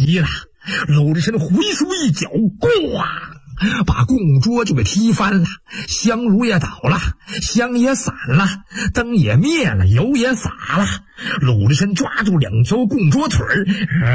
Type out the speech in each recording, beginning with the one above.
急了，鲁智深回手一脚，咣，把供桌就给踢翻了，香炉也倒了，香也散了，灯也灭了，油也洒了。鲁智深抓住两条供桌腿儿，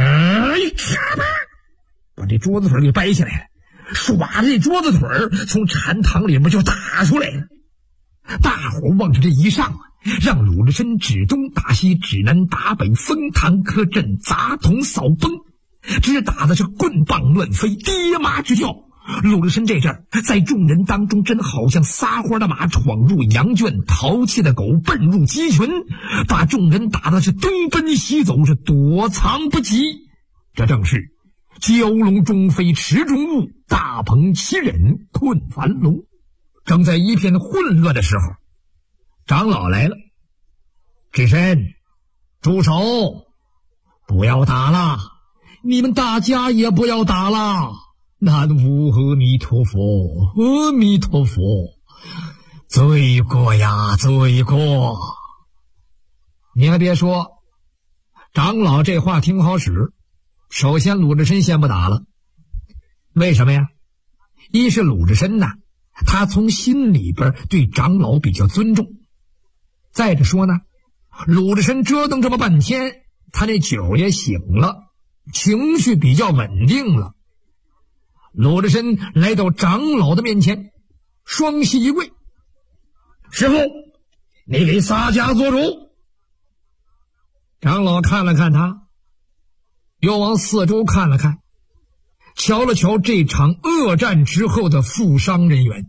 把这桌子腿给掰下来了，耍着这桌子腿儿从禅堂里面就打出来了。大伙望着这一上让鲁智深指东打西指南打北，封堂磕阵，砸铜扫崩，只打的是棍棒乱飞，跌马直跳。鲁智深这阵儿在众人当中真好像撒欢的马闯入羊圈，淘气的狗奔入鸡群，把众人打的是东奔西走，是躲藏不及。这正是蛟龙中飞池中物，大鹏欺人困樊笼。正在一片混乱的时候，长老来了。智深，住手，不要打了，你们大家也不要打了。南无阿弥陀佛，阿弥陀佛，罪过呀，罪过。你还别说，长老这话挺好使。首先鲁智深先不打了，为什么呀？一是鲁智深呐，他从心里边对长老比较尊重。再者说呢，鲁智深折腾这么半天，他那酒也醒了，情绪比较稳定了。鲁智深来到长老的面前，双膝一跪：“师父，你给洒家做主。”长老看了看他，又往四周看了看，瞧了瞧这场恶战之后的负伤人员，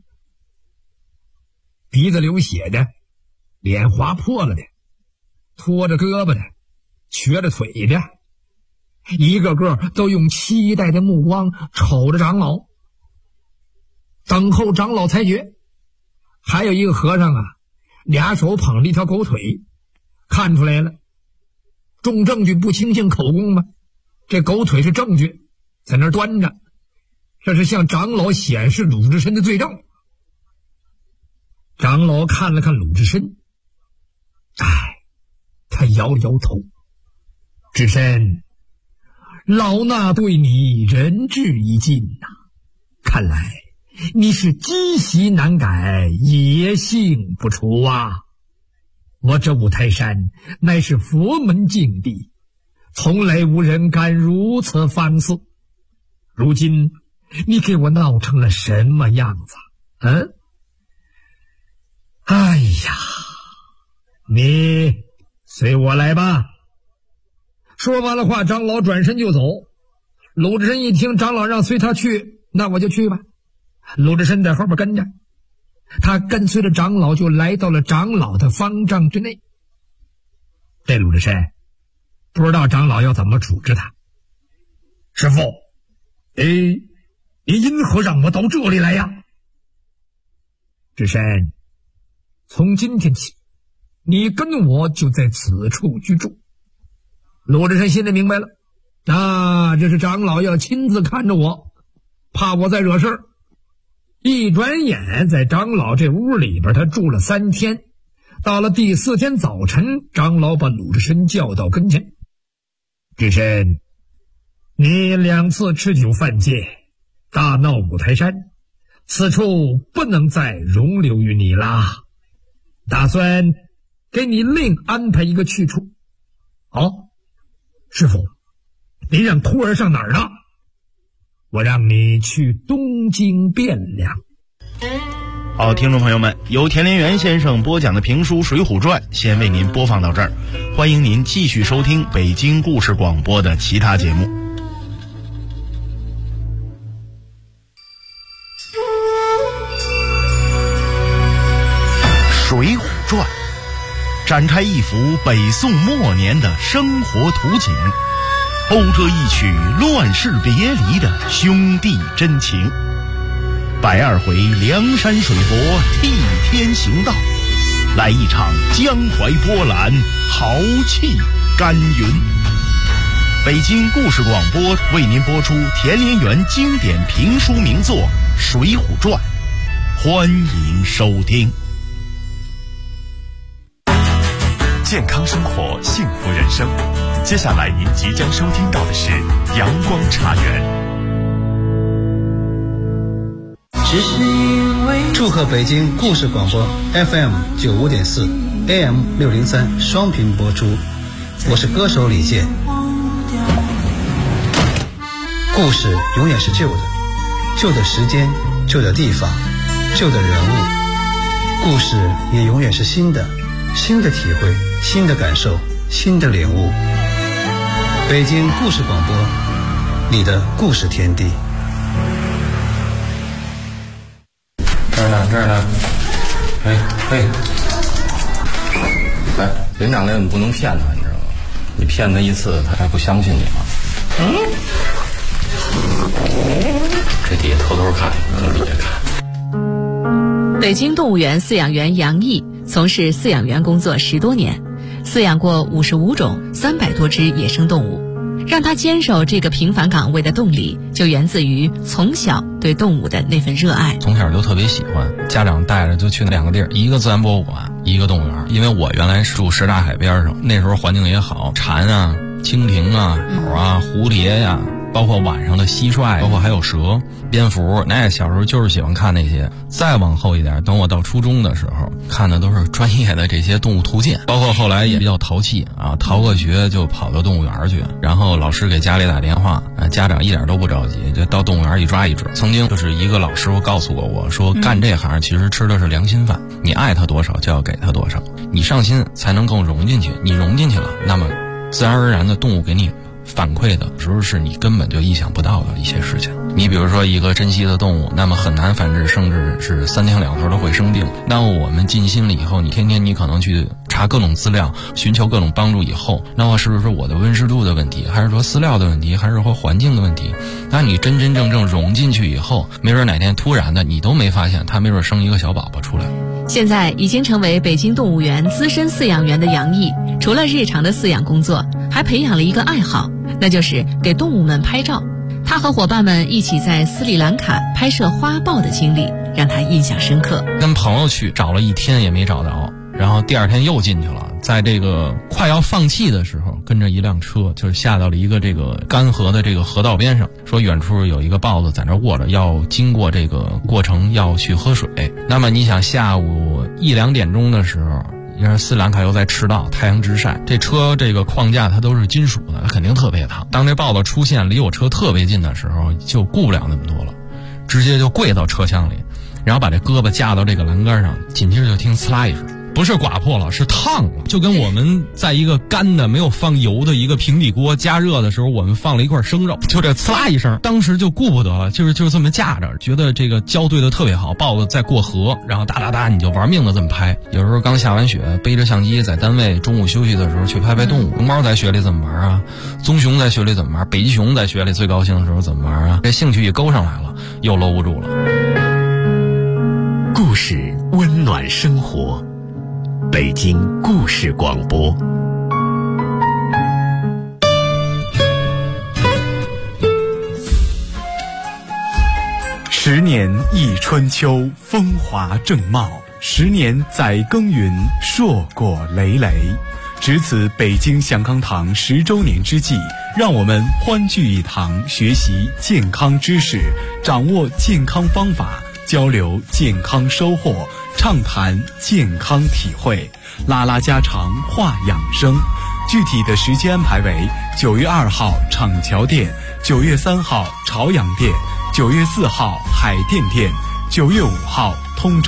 鼻子流血的，脸划破了的，拖着胳膊的，瘸着腿的，一个个都用期待的目光瞅着长老，等候长老裁决。还有一个和尚啊，俩手捧着一条狗腿，看出来了，重证据不轻信口供吗？这狗腿是证据，在那儿端着，这是向长老显示鲁智深的罪证。长老看了看鲁智深，他摇了摇头：“智深，老衲对你仁至义尽呐，看来你是积习难改，野性不除啊。我这五台山乃是佛门净地，从来无人敢如此放肆。如今你给我闹成了什么样子？哎呀，你随我来吧。”说完了话，长老转身就走。鲁智深一听长老让随他去，那我就去吧。鲁智深在后边跟着，他跟随着长老就来到了长老的方丈之内。这鲁智深不知道长老要怎么处置他。师父，你因何让我到这里来呀？智深，从今天起，你跟我就在此处居住。鲁智深心里明白了，这是长老要亲自看着我，怕我再惹事儿。一转眼在长老这屋里边他住了3天，到了第4天早晨，长老把鲁智深叫到跟前：“智深，你2次吃酒犯戒，大闹五台山，此处不能再容留于你啦，打算给你另安排一个去处。”“好，师父，你让徒儿上哪儿呢？”“我让你去东京汴梁。” 好，听众朋友们，由田连元先生播讲的评书《水浒传》先为您播放到这儿，欢迎您继续收听北京故事广播的其他节目。《水浒传》展开一幅北宋末年的生活图景，讴歌一曲乱世别离的兄弟真情。120回梁山水泊替天行道，来一场江淮波澜，豪气干云。北京故事广播为您播出田连元经典评书名作《水浒传》，欢迎收听。 健康生活，幸福人生。 接下来您即将收听到的是阳光茶园。 祝贺北京故事广播 FM95.4 AM603 双频播出，我是歌手李健。故事永远是旧的，旧的时间，旧的地方，旧的人物。故事也永远是新的，新的体会，新的感受，新的领悟。北京故事广播，你的故事天地。 这儿呢，哎，连长来，你不能骗他，你知道吗？你骗他一次，他还不相信你吗？这底下偷偷看，从底下看。 北京动物园饲养员杨毅从事饲养员工作10多年，饲养过55种300多只野生动物。让他坚守这个平凡岗位的动力，就源自于从小对动物的那份热爱。 从小就特别喜欢，家长带着就去2个地儿，一个自然博物馆，一个动物园。因为我原来是住什刹海边上，那时候环境也好，蝉啊、蜻蜓啊、鸟啊、蝴蝶呀，包括晚上的蟋蟀，包括还有蛇、蝙蝠，那小时候就是喜欢看那些。再往后一点，等我到初中的时候，看的都是专业的这些动物图鉴，包括后来也比较淘气啊，逃个学就跑到动物园去，然后老师给家里打电话，家长一点都不着急，就到动物园一抓一只。曾经就是一个老师傅告诉过我说，干这行其实吃的是良心饭，你爱他多少就要给他多少，你上心才能更融进去，你融进去了，那么自然而然的动物给你反馈的时候是你根本就意想不到的一些事情。你比如说一个珍稀的动物，那么很难繁殖，甚至是3天2头都会生病。那么我们尽心了以后，你天天你可能去查各种资料，寻求各种帮助以后，那么是不是我的温湿度的问题，还是说饲料的问题，还是说环境的问题？那你真真正正融进去以后，没准哪天突然的你都没发现，它没准生一个小宝宝出来。 现在已经成为北京动物园资深饲养员的杨毅，除了日常的饲养工作，还培养了一个爱好，那就是给动物们拍照。他和伙伴们一起在斯里兰卡拍摄花豹的经历让他印象深刻。 跟朋友去找了1天也没找着，然后第2天又进去了，在这个快要放弃的时候，跟着一辆车就是下到了一个这个干涸的这个河道边上，说远处有一个豹子在那卧着，要经过这个过程要去喝水。那么你想下午1、2点钟的时候，因为斯里兰卡又在赤道，太阳直晒，这车这个框架它都是金属的，它肯定特别烫。当这豹子出现离我车特别近的时候，就顾不了那么多了，直接就跪到车厢里，然后把这胳膊架到这个栏杆上，紧接着就听呲啦一声，不是刮破了，是烫了，就跟我们在一个干的没有放油的一个平底锅加热的时候，我们放了一块生肉，就这呲啦一声，当时就顾不得了，就是这么架着，觉得这个胶对的特别好，豹子在过河，然后哒哒哒你就玩命的这么拍。有时候刚下完雪，背着相机在单位中午休息的时候去拍拍动物。熊猫在雪里怎么玩啊？棕熊在雪里怎么玩？北极熊在雪里最高兴的时候怎么玩啊？这兴趣一勾上来了，又搂不住了。 故事温暖生活，北京故事广播。10年一春秋，风华正茂；10年载耕耘，硕果累累。值此北京祥康堂10周年之际，让我们欢聚一堂，学习健康知识，掌握健康方法，交流健康收获，畅谈健康体会，拉拉家常，话养生。具体的时间安排为9月2号厂桥店，9月3号朝阳店，9月4号海淀店，9月5号